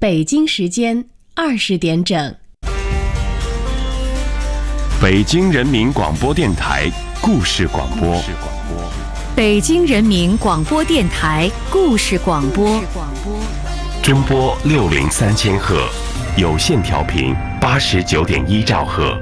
北京时间20点整。 北京人民广播电台故事广播。 北京人民广播电台故事广播。 中波603000赫，有线调频89.1兆赫。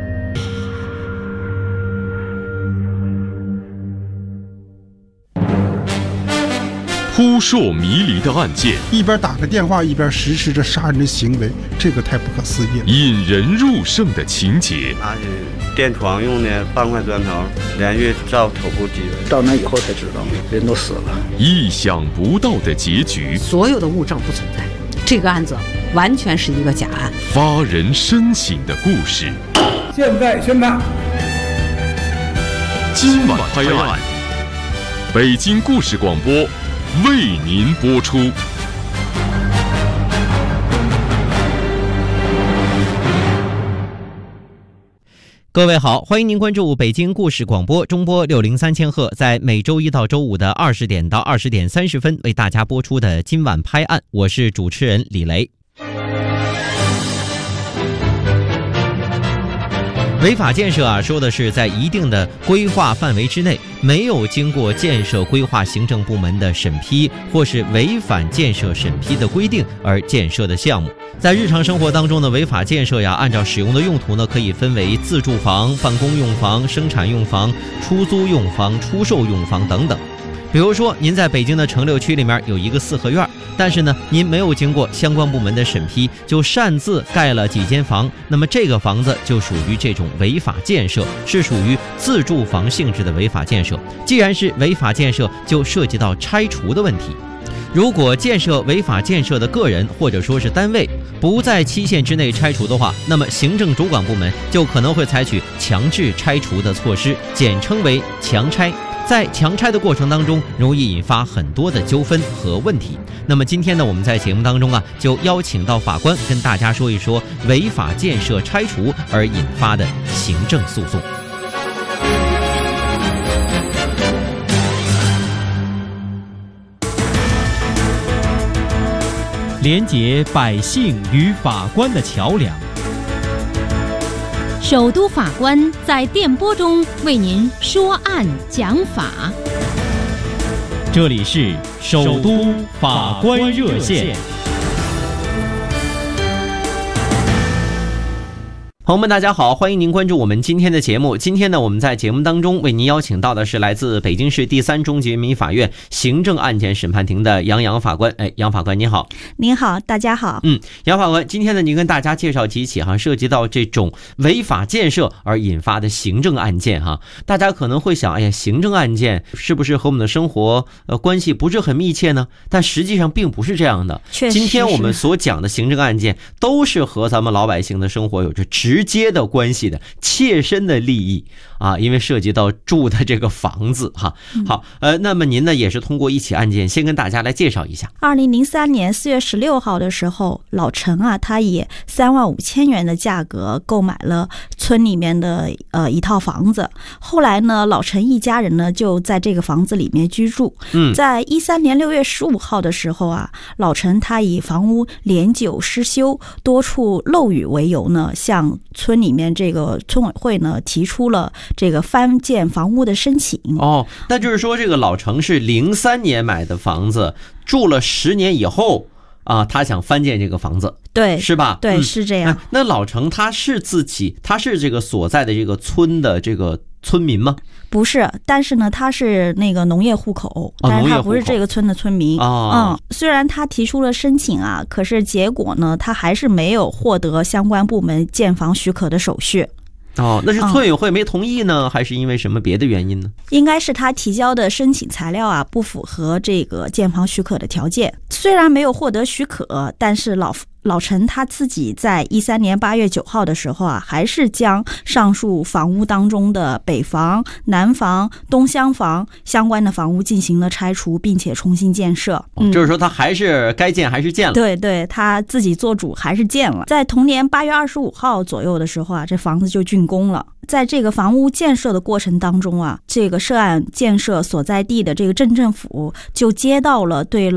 扑朔迷离的案件， 一边打个电话一边实施着杀人的行为，这个太不可思议了。 引人入胜的情节， 拿起电床用的半块砖头连续照头部击背， 到那以后才知道人都死了。 意想不到的结局， 所有的物证不存在，这个案子完全是一个假案。 发人深省的故事， 现在宣判。 今晚拍案，北京故事广播为您播出。 各位好，欢迎您关注北京故事广播中波603000赫，在每周一到周五的20点到20点30分为大家播出的今晚拍案，我是主持人李雷。违法建设说的是在一定的规划范围之内，没有经过建设规划行政部门的审批，或是违反建设审批的规定而建设的项目。在日常生活当中的违法建设按照使用的用途可以分为自住房、办公用房、生产用房、出租用房、出售用房等等。比如说您在北京的城六区里面有一个4合院，但是您没有经过相关部门的审批就擅自盖了几间房，那么这个房子就属于这种违法建设，是属于自住房性质的违法建设。既然是违法建设，就涉及到拆除的问题。如果建设违法建设的个人或者说是单位不在期限之内拆除的话，那么行政主管部门就可能会采取强制拆除的措施，简称为强拆。在强拆的过程当中，容易引发很多的纠纷和问题。那么今天呢，我们在节目当中就邀请到法官跟大家说一说违法建设拆除而引发的行政诉讼。 连结百姓与法官的桥梁。 首都法官在电波中为您说案讲法。 这里是首都法官热线。 朋友们大家好，欢迎您关注我们今天的节目。今天呢，我们在节目当中为您邀请到的是来自北京市第3中级人民法院行政案件审判庭的杨法官。杨法官您好。 您好，大家好。 杨法官，今天呢，您跟大家介绍几起涉及到这种违法建设而引发的行政案件大家可能会想，行政案件是不是和我们的生活关系不是很密切呢？但实际上并不是这样的。 确实， 今天我们所讲的行政案件都是和咱们老百姓的生活有着直接的关系的，切身的利益因为涉及到住的这个房子好，那么您呢也是通过一起案件先跟大家来介绍一下。 2003年4月16号的时候，老陈他以35000元的价格购买了村里面的一套房子。后来呢，老陈一家人呢就在这个房子里面居住。在13年6月15号的时候老陈他以房屋年久失修、多处漏雨为由呢，向村里面这个村委会呢提出了这个翻建房屋的申请。 那就是说这个老程是03年买的房子，住了10年以后他想翻建这个房子， 对， 是吧？ 对，是这样。 那老程他是这个所在的这个村的这个村民吗？ 不是，但是呢，他是那个农业户口，但是他不是这个村的村民。虽然他提出了申请可是结果呢，他还是没有获得相关部门建房许可的手续。 那是村委会没同意呢，还是因为什么别的原因呢？ 应该是他提交的申请材料不符合这个建房许可的条件。虽然没有获得许可，但是老陈他自己在13年8月9号的时候还是将上述房屋当中的北房、南房、东厢房相关的房屋进行了拆除，并且重新建设。 就是说他还是该建还是建了。 对，他自己做主还是建了。在同年8月25号左右的时候这房子就竣工了。在这个房屋建设的过程当中这个涉案建设所在地的这个镇政府就接到了对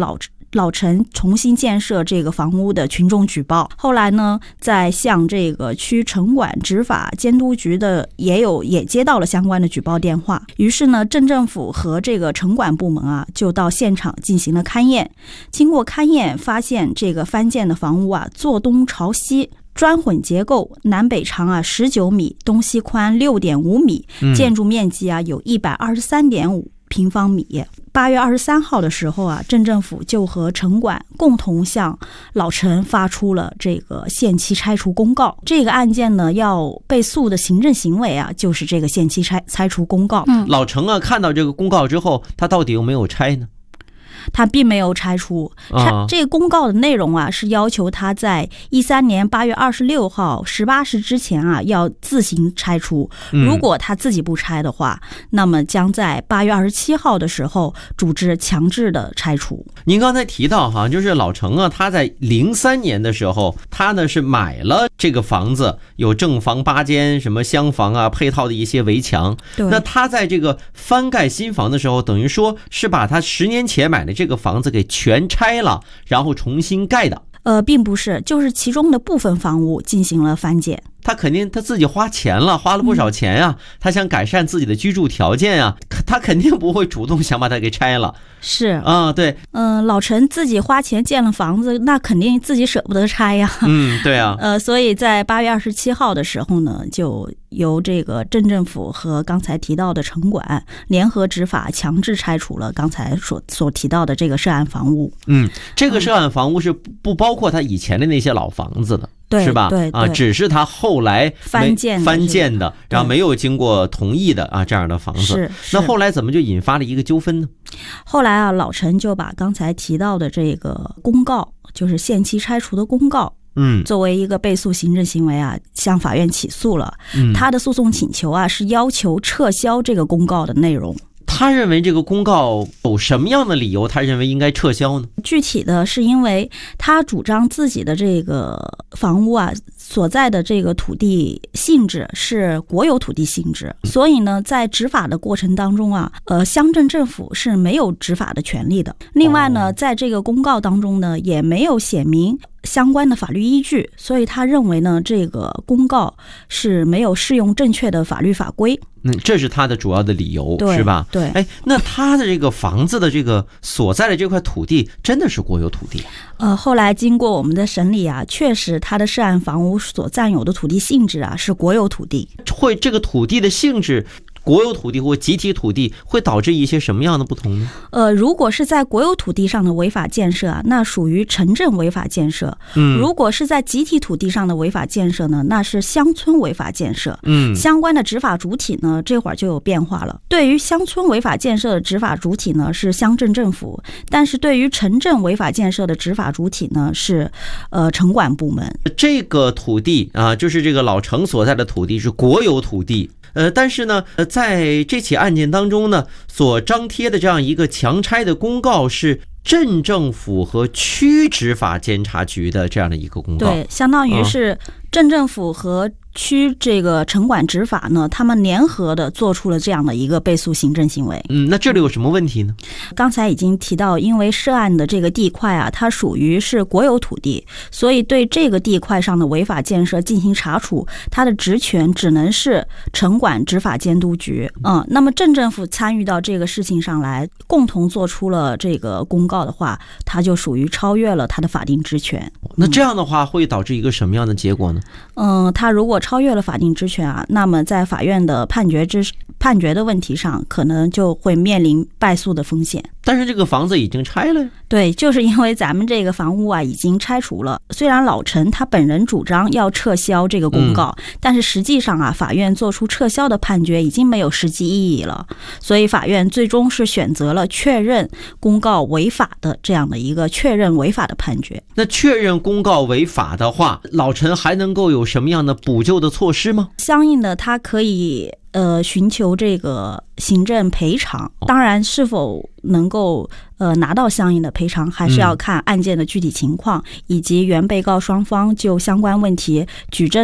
老陈重新建设这个房屋的群众举报，后来呢，在向这个区城管执法监督局的也接到了相关的举报电话，于是呢，镇政府和这个城管部门啊，就到现场进行了勘验。经过勘验，发现这个翻建的房屋啊，坐东朝西，砖混结构，南北长啊19米，东西宽6.5米，建筑面积啊有123.5平方米。8月23号的时候啊，镇政府就和城管共同向老陈发出了这个限期拆除公告。这个案件呢，要被诉的行政行为啊，就是这个限期拆除公告。 老陈啊，看到这个公告之后，他到底有没有拆呢？ 他并没有拆除。这个公告的内容啊，是要求他在13年8月26号18时之前啊，要自行拆除。如果他自己不拆的话，那么将在8月27号的时候组织强制的拆除。 您刚才提到哈，就是老程啊，他在03年的时候，他呢是买了这个房子，有正房8间，什么厢房啊，配套的一些围墙。那他在这个翻盖新房的时候，等于说是把他10年前买的这个房子给全拆了，然后重新盖的。 并不是，就是其中的部分房屋进行了翻建。 他肯定他自己花钱了，花了不少钱啊，他想改善自己的居住条件啊，他肯定不会主动想把它给拆了。 是啊，对， 老陈自己花钱建了房子，那肯定自己舍不得拆呀。 对啊。 所以在8月27号的时候呢，就由这个镇政府和刚才提到的城管联合执法，强制拆除了刚才所提到的这个涉案房屋。 这个涉案房屋是不包括他以前的那些老房子的。 对， 是吧？ 对， 只是他后来翻建的，然后没有经过同意的啊，这样的房子。 是。 那后来怎么就引发了一个纠纷呢？ 后来啊，老陈就把刚才提到的这个公告，就是限期拆除的公告，作为一个被诉行政行为啊，向法院起诉了。他的诉讼请求啊，是要求撤销这个公告的内容。 他认为这个公告有什么样的理由他认为应该撤销呢？ 具体的是因为他主张自己的这个房屋啊所在的这个土地性质是国有土地性质，所以呢在执法的过程当中啊，乡镇政府是没有执法的权利的。另外呢，在这个公告当中呢，也没有写明相关的法律依据，所以他认为呢，这个公告是没有适用正确的法律法规。 这是他的主要的理由，是吧？ 对。 那他的这个房子的这个所在的这块土地真的是国有土地？ 后来经过我们的审理啊，确实他的涉案房屋所占有的土地性质啊是国有土地。 这个土地的性质，国有土地或集体土地会导致一些什么样的不同呢？ 如果是在国有土地上的违法建设啊，那属于城镇违法建设。如果是在集体土地上的违法建设呢，那是乡村违法建设。相关的执法主体呢，这会儿就有变化了。对于乡村违法建设的执法主体呢，是乡镇政府，但是对于城镇违法建设的执法主体呢，是城管部门。 这个土地啊，就是这个老城所在的土地是国有土地。但是呢，在这起案件当中呢，所张贴的这样一个强拆的公告是镇政府和区执法监察局的这样的一个公告。 对，相当于是镇政府和区这个城管执法呢，他们联合的做出了这样的一个被诉行政行为。 那这里有什么问题呢？ 刚才已经提到，因为涉案的这个地块啊，它属于是国有土地，所以对这个地块上的违法建设进行查处，它的职权只能是城管执法监督局。那么镇政府参与到这个事情上来，共同做出了这个公告的话，它就属于超越了它的法定职权。 那这样的话会导致一个什么样的结果呢？ 它如果超越了法定职权啊，那么在法院的判决的问题上，可能就会面临败诉的风险。 但是这个房子已经拆了。 对，就是因为咱们这个房屋啊已经拆除了。虽然老陈他本人主张要撤销这个公告，但是实际上啊，法院做出撤销的判决已经没有实际意义了，所以法院最终是选择了确认公告违法的这样的一个确认违法的判决。 那确认公告违法的话，老陈还能够有什么样的补救的措施吗？ 相应的，他可以寻求这个行政赔偿。当然是否能够拿到相应的赔偿，还是要看案件的具体情况，以及原被告双方就相关问题举证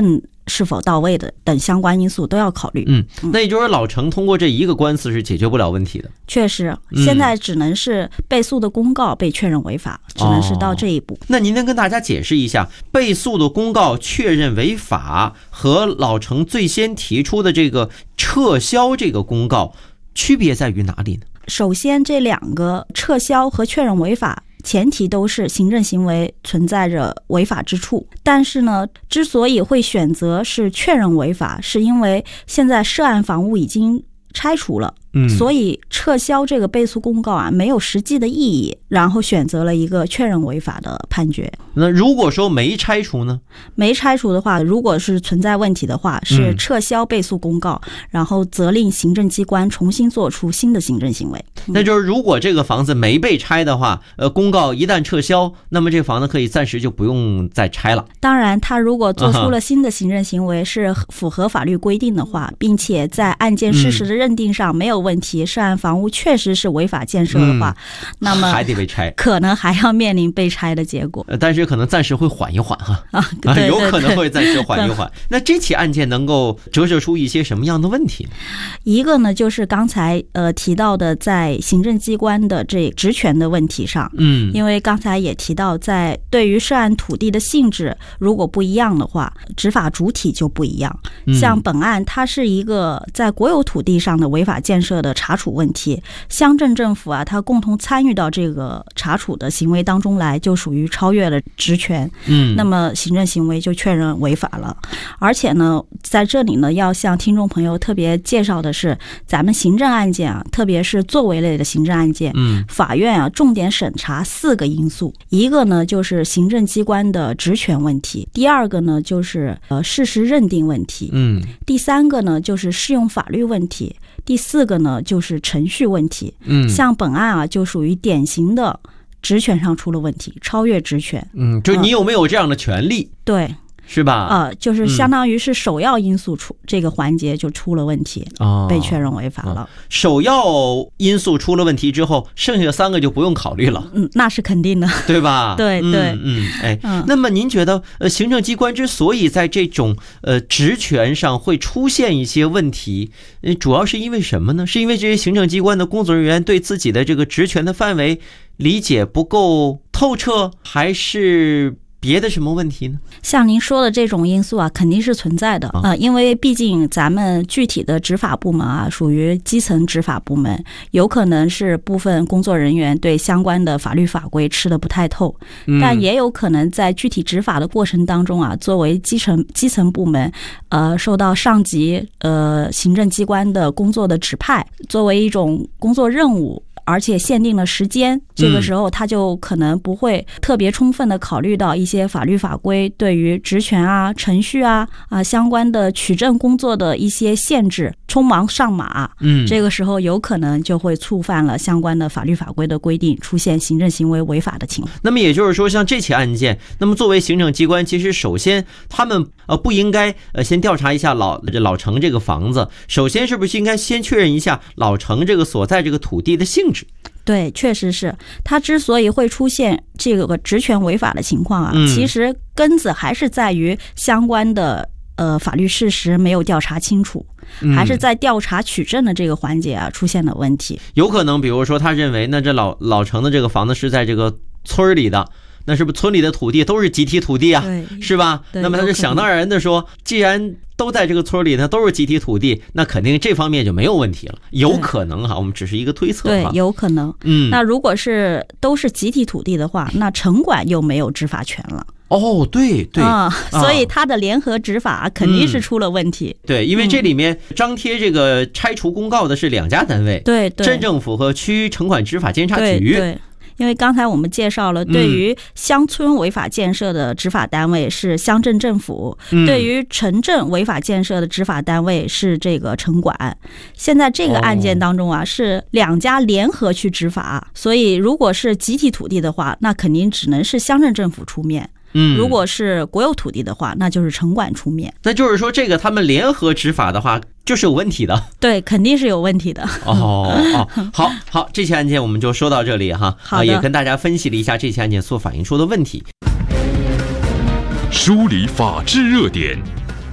是否到位的等相关因素都要考虑。 那也就是说老程通过这一个官司是解决不了问题的。 确实，现在只能是被诉的公告被确认违法，只能是到这一步。 那您能跟大家解释一下，被诉的公告确认违法和老程最先提出的这个撤销这个公告区别在于哪里呢？ 首先，这两个撤销和确认违法前提都是行政行为存在着违法之处，但是呢，之所以会选择是确认违法，是因为现在涉案房屋已经拆除了，所以撤销这个被诉公告啊没有实际的意义，然后选择了一个确认违法的判决。 那如果说没拆除呢？ 没拆除的话，如果是存在问题的话，是撤销被诉公告，然后责令行政机关重新做出新的行政行为。 那就是如果这个房子没被拆的话，公告一旦撤销，那么这房子可以暂时就不用再拆了。 当然，他如果做出了新的行政行为是符合法律规定的话，并且在案件事实的认定上没有问题，涉案房屋确实是违法建设的话，那么还得被拆， 可能还要面临被拆的结果。 但是可能暂时会缓一缓哈， 对， 有可能会暂时缓一缓。那这起案件能够折射出一些什么样的问题呢？ 一个呢，就是刚才提到的在行政机关的这职权的问题上，因为刚才也提到，在对于涉案土地的性质如果不一样的话，执法主体就不一样。像本案它是一个在国有土地上的违法建设的查处问题，乡镇政府啊，它共同参与到这个查处的行为当中来，就属于超越了职权，那么行政行为就确认违法了。而且呢，在这里呢，要向听众朋友特别介绍的是，咱们行政案件啊，特别是作为类的行政案件，法院啊重点审查4个因素，一个呢就是行政机关的职权问题，第二个呢就是事实认定问题，第三个呢就是适用法律问题，第4个呢就是程序问题。像本案啊就属于典型的职权上出了问题，超越职权。 就你有没有这样的权利？ 对。 是吧？ 就是相当于是首要因素这个环节就出了问题，被确认违法了。 首要因素出了问题之后，剩下3个就不用考虑了。 那是肯定的， 对吧？ 对对， 那么您觉得行政机关之所以在这种职权上会出现一些问题，主要是因为什么呢？是因为这些行政机关的工作人员对自己的这个职权的范围理解不够透彻，还是别的什么问题呢？ 像您说的这种因素啊，肯定是存在的因为毕竟咱们具体的执法部门啊，属于基层执法部门，有可能是部分工作人员对相关的法律法规吃得不太透，但也有可能在具体执法的过程当中啊，作为基层部门，受到上级行政机关的工作的指派，作为一种工作任务。而且限定了时间，这个时候他就可能不会特别充分的考虑到一些法律法规对于职权啊、程序啊相关的取证工作的一些限制，匆忙上马，这个时候有可能就会触犯了相关的法律法规的规定，出现行政行为违法的情况。 那么也就是说，像这起案件，那么作为行政机关，其实首先他们不应该先调查一下老程这个房子，首先是不是应该先确认一下老程这个所在这个土地的性质？ 对，确实是。他之所以会出现这个职权违法的情况啊，其实根子还是在于相关的法律事实没有调查清楚，还是在调查取证的这个环节啊出现了问题。 有可能比如说他认为那这老程的这个房子是在这个村里的，那是不是村里的土地都是集体土地啊？是吧？那么他就想当然的说，既然都在这个村里呢，都是集体土地，那肯定这方面就没有问题了。有可能哈，我们只是一个推测。 对，有可能。那如果是都是集体土地的话，那城管又没有执法权了。 对所以他的联合执法肯定是出了问题。 对，因为这里面张贴这个拆除公告的是2家单位， 对， 镇政府和区城管执法监察局。 对。因为刚才我们介绍了，对于乡村违法建设的执法单位是乡镇政府，对于城镇违法建设的执法单位是这个城管。现在这个案件当中啊，是2家联合去执法，所以如果是集体土地的话，那肯定只能是乡镇政府出面。如果是国有土地的话，那就是城管出面。 那就是说，这个他们联合执法的话，就是有问题的。 对，肯定是有问题的。 好，这起案件我们就说到这里哈。也跟大家分析了一下这起案件所反映出的问题。 梳理法治热点，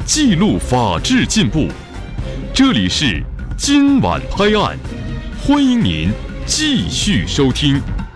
记录法治进步。这里是今晚拍案，欢迎您继续收听。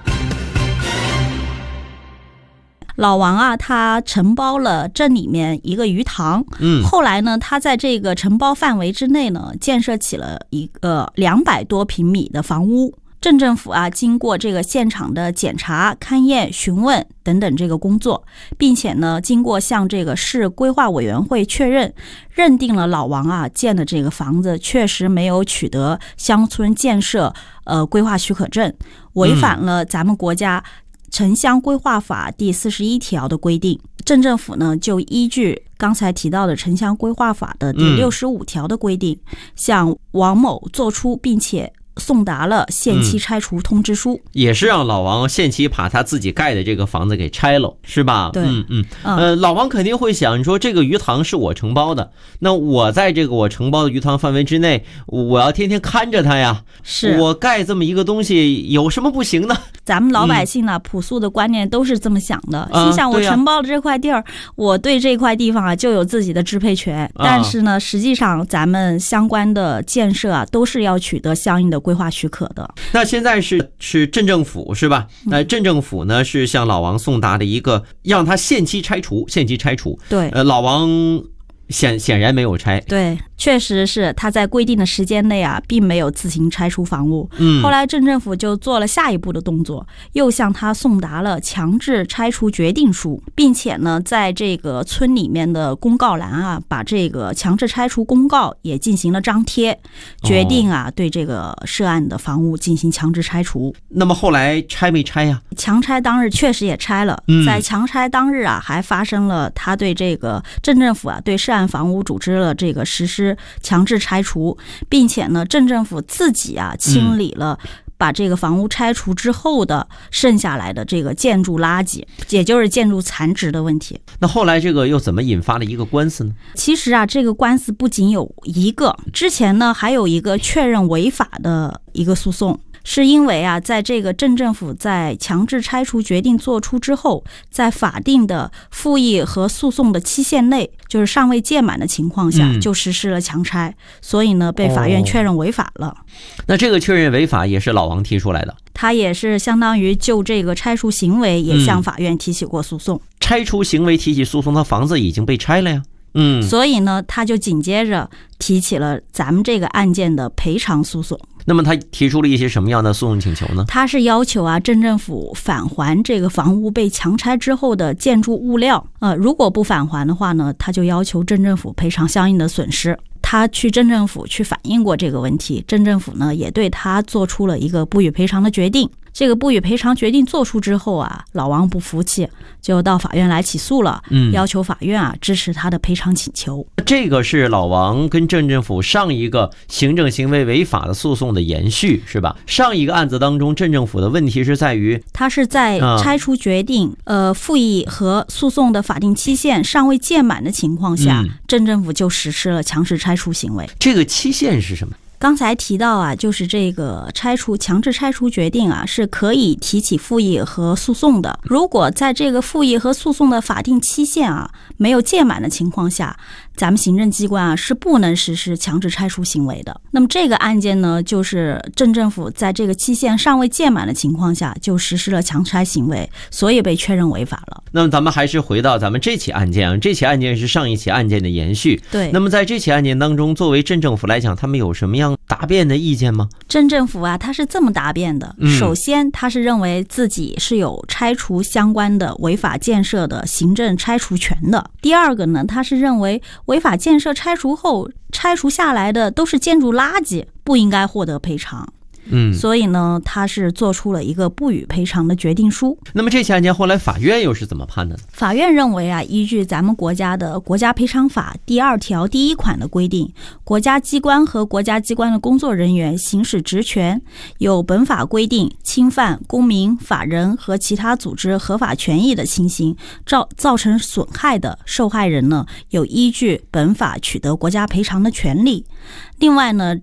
老王啊，他承包了镇里面一个鱼塘，后来呢，他在这个承包范围之内呢，建设起了一个200多平米的房屋。镇政府啊，经过这个现场的检查、勘验、询问等等这个工作，并且呢，经过向这个市规划委员会确认，认定了老王啊建的这个房子确实没有取得乡村建设规划许可证，违反了咱们国家城乡规划法第41条的规定。镇政府呢，就依据刚才提到的城乡规划法的第65条的规定，向王某作出并且送达了限期拆除通知书， 也是让老王限期把他自己盖的这个房子给拆了，是吧？ 对， 老王肯定会想，你说这个鱼塘是我承包的，那我在这个我承包的鱼塘范围之内，我要天天看着它呀。 是我盖这么一个东西，有什么不行呢？ 咱们老百姓呢，朴素的观念都是这么想的，心想我承包了这块地儿，我对这块地方啊就有自己的支配权。但是呢，实际上咱们相关的建设啊，都是要取得相应的规划许可的。 那现在是镇政府是吧？镇政府呢是向老王送达的一个让他限期拆除。 对， 老王显然没有拆。 对，确实是他在规定的时间内啊，并没有自行拆除房屋。后来镇政府就做了下一步的动作，又向他送达了强制拆除决定书，并且呢，在这个村里面的公告栏啊，把这个强制拆除公告也进行了张贴，决定啊，对这个涉案的房屋进行强制拆除。 那么后来拆没拆呀？ 强拆当日确实也拆了，在强拆当日啊，还发生了他对这个镇政府啊，对涉案房屋组织了这个实施强制拆除，并且呢，镇政府自己啊清理了把这个房屋拆除之后的剩下来的这个建筑垃圾，也就是建筑残值的问题。 那后来这个又怎么引发了一个官司呢？ 其实啊，这个官司不仅有一个，之前呢还有一个确认违法的一个诉讼。是因为啊，在这个镇政府在强制拆除决定做出之后，在法定的复议和诉讼的期限内，就是尚未届满的情况下，就实施了强拆，所以呢，被法院确认违法了。 那这个确认违法也是老王提出来的， 他也是相当于就这个拆除行为也向法院提起过诉讼。 拆除行为提起诉讼，他房子已经被拆了呀。 所以呢，他就紧接着提起了咱们这个案件的赔偿诉讼。 那么他提出了一些什么样的诉讼请求呢？ 他是要求啊，镇政府返还这个房屋被强拆之后的建筑物料。如果不返还的话呢，他就要求镇政府赔偿相应的损失。他去镇政府去反映过这个问题，镇政府呢也对他做出了一个不予赔偿的决定。这个不予赔偿决定做出之后啊，老王不服气，就到法院来起诉了，要求法院啊支持他的赔偿请求。 这个是老王跟镇政府上一个行政行为违法的诉讼的延续，是吧？上一个案子当中，镇政府的问题是在于， 他是在拆除决定、复议和诉讼的法定期限尚未届满的情况下，镇政府就实施了强制拆除行为。 这个期限是什么？ 刚才提到啊，就是这个强制拆除决定啊，是可以提起复议和诉讼的。如果在这个复议和诉讼的法定期限啊没有届满的情况下，咱们行政机关啊是不能实施强制拆除行为的。那么这个案件呢，就是镇政府在这个期限尚未届满的情况下就实施了强拆行为，所以被确认违法了。 那么咱们还是回到咱们这起案件啊，这起案件是上一起案件的延续。 对。 那么在这起案件当中，作为镇政府来讲，他们有什么样答辩的意见吗？ 镇政府啊，他是这么答辩的。首先，他是认为自己是有拆除相关的违法建设的行政拆除权的。第二个呢，他是认为违法建设拆除后拆除下来的都是建筑垃圾，不应该获得赔偿。所以呢，他是做出了一个不予赔偿的决定书。 那么这起案件后来法院又是怎么判的呢？ 法院认为啊，依据咱们国家的国家赔偿法第2条第1款的规定，国家机关和国家机关的工作人员行使职权，有本法规定侵犯公民、法人和其他组织合法权益的情形，造成损害的受害人呢，有依据本法取得国家赔偿的权利。另外呢，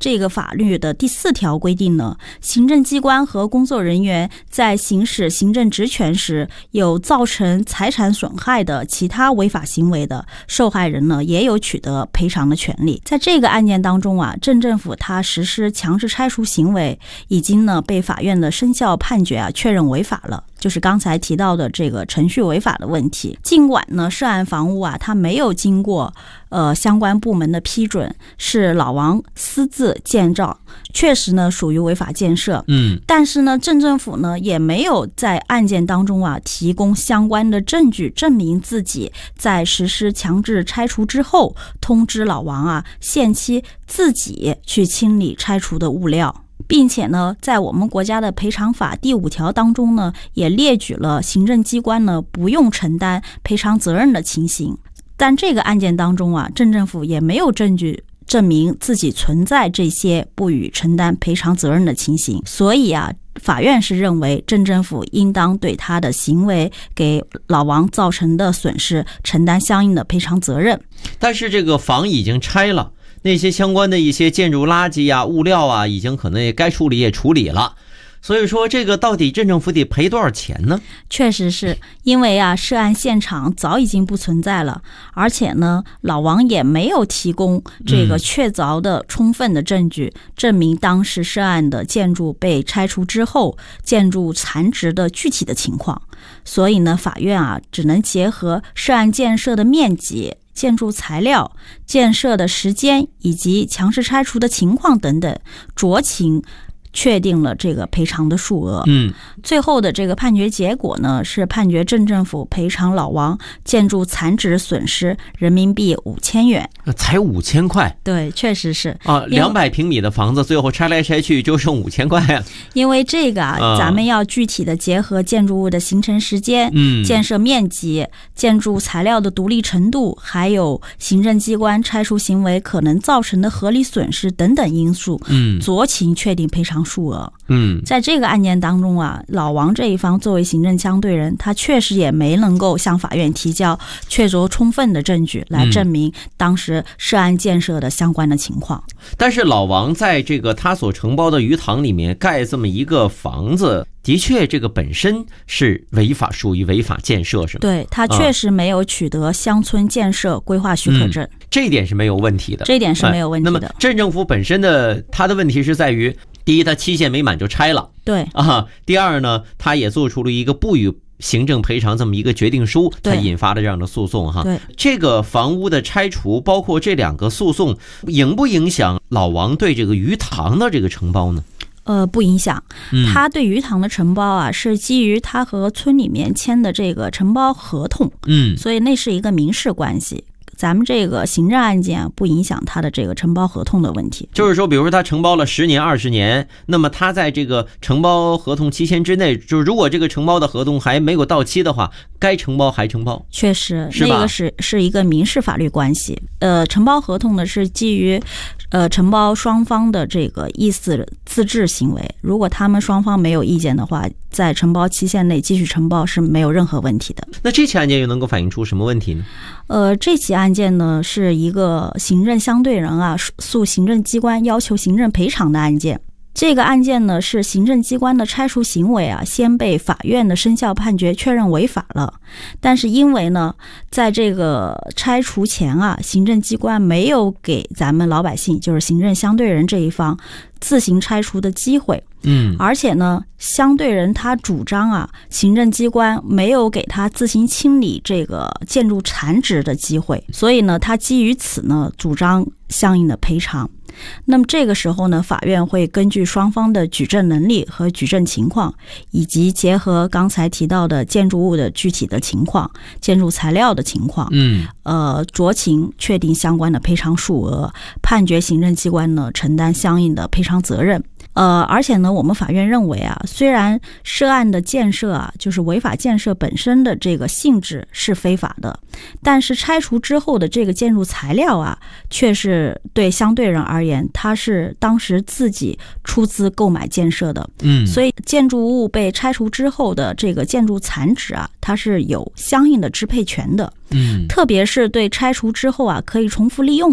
这个法律的第4条规定呢，行政机关和工作人员在行使行政职权时，有造成财产损害的其他违法行为的受害人呢，也有取得赔偿的权利。在这个案件当中啊，镇政府他实施强制拆除行为，已经呢被法院的生效判决啊确认违法了。就是刚才提到的这个程序违法的问题。尽管呢涉案房屋啊它没有经过相关部门的批准，是老王私自建造，确实呢属于违法建设。但是呢镇政府呢也没有在案件当中啊提供相关的证据证明自己在实施强制拆除之后通知老王啊限期自己去清理拆除的物料。并且呢在我们国家的赔偿法第5条当中呢也列举了行政机关呢不用承担赔偿责任的情形。但这个案件当中啊镇政府也没有证据证明自己存在这些不予承担赔偿责任的情形，所以啊法院是认为镇政府应当对他的行为给老王造成的损失承担相应的赔偿责任。 但是这个房已经拆了，那些相关的一些建筑垃圾啊物料啊已经可能也该处理也处理了，所以说这个到底镇政府得赔多少钱呢？ 确实是因为啊涉案现场早已经不存在了，而且呢老王也没有提供这个确凿的充分的证据证明当时涉案的建筑被拆除之后建筑残值的具体的情况。所以呢法院啊只能结合涉案建设的面积、建筑材料、建设的时间以及强制拆除的情况等等，酌情确定了这个赔偿的数额。最后的这个判决结果呢是判决镇政府赔偿老王建筑残值损失人民币5000元。 才5000块？ 对，确实是啊，200平米的房子最后拆来拆去就剩5000块啊。 因为这个咱们要具体的结合建筑物的形成时间、建设面积、建筑材料的独立程度，还有行政机关拆除行为可能造成的合理损失等等因素，酌情确定赔偿数额。在这个案件当中啊，老王这一方作为行政相对人，他确实也没能够向法院提交确凿充分的证据来证明当时涉案建设的相关的情况。 但是老王在这个他所承包的鱼塘里面盖这么一个房子，的确这个本身是违法，属于违法建设，是吗？ 对，他确实没有取得乡村建设规划许可证， 这一点是没有问题的。 这一点是没有问题的。 那么镇政府本身的他的问题是在于，第一，他期限没满就拆了， 对啊。第二呢，他也做出了一个不予行政赔偿这么一个决定书，才引发的这样的诉讼哈。 对， 这个房屋的拆除，包括这2个诉讼，影不影响老王对这个鱼塘的这个承包呢？ 不影响。他对鱼塘的承包啊，是基于他和村里面签的这个承包合同，所以那是一个民事关系。咱们这个行政案件不影响他的这个承包合同的问题。 就是说比如说他承包了10年20年，那么他在这个承包合同期限之内，就是如果这个承包的合同还没有到期的话，该承包还承包。 确实是吧？ 那个是一个民事法律关系。承包合同呢是基于承包双方的这个意思自治行为，如果他们双方没有意见的话，在承包期限内继续承包是没有任何问题的。 那这起案件又能够反映出什么问题呢？ 这起案件呢是一个行政相对人啊诉行政机关要求行政赔偿的案件。这个案件呢是行政机关的拆除行为啊先被法院的生效判决确认违法了，但是因为呢在这个拆除前啊行政机关没有给咱们老百姓，就是行政相对人这一方自行拆除的机会。而且呢相对人他主张啊行政机关没有给他自行清理这个建筑残值的机会，所以呢他基于此呢主张相应的赔偿。那么这个时候呢法院会根据双方的举证能力和举证情况，以及结合刚才提到的建筑物的具体的情况、建筑材料的情况，酌情确定相关的赔偿数额，判决行政机关呢承担相应的赔偿责任。而且呢我们法院认为啊，虽然涉案的建设啊就是违法建设本身的这个性质是非法的，但是拆除之后的这个建筑材料啊却是对相对人而言他是当时自己出资购买建设的，所以建筑物被拆除之后的这个建筑残值啊它是有相应的支配权的，特别是对拆除之后啊可以重复利用的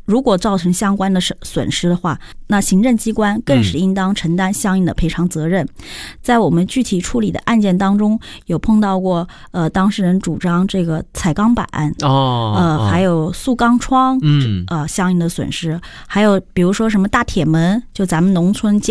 如果造成相关的损失的话，那行政机关更是应当承担相应的赔偿责任。在我们具体处理的案件当中，有碰到过当事人主张这个彩钢板还有塑钢窗相应的损失，还有比如说什么大铁门，就咱们农村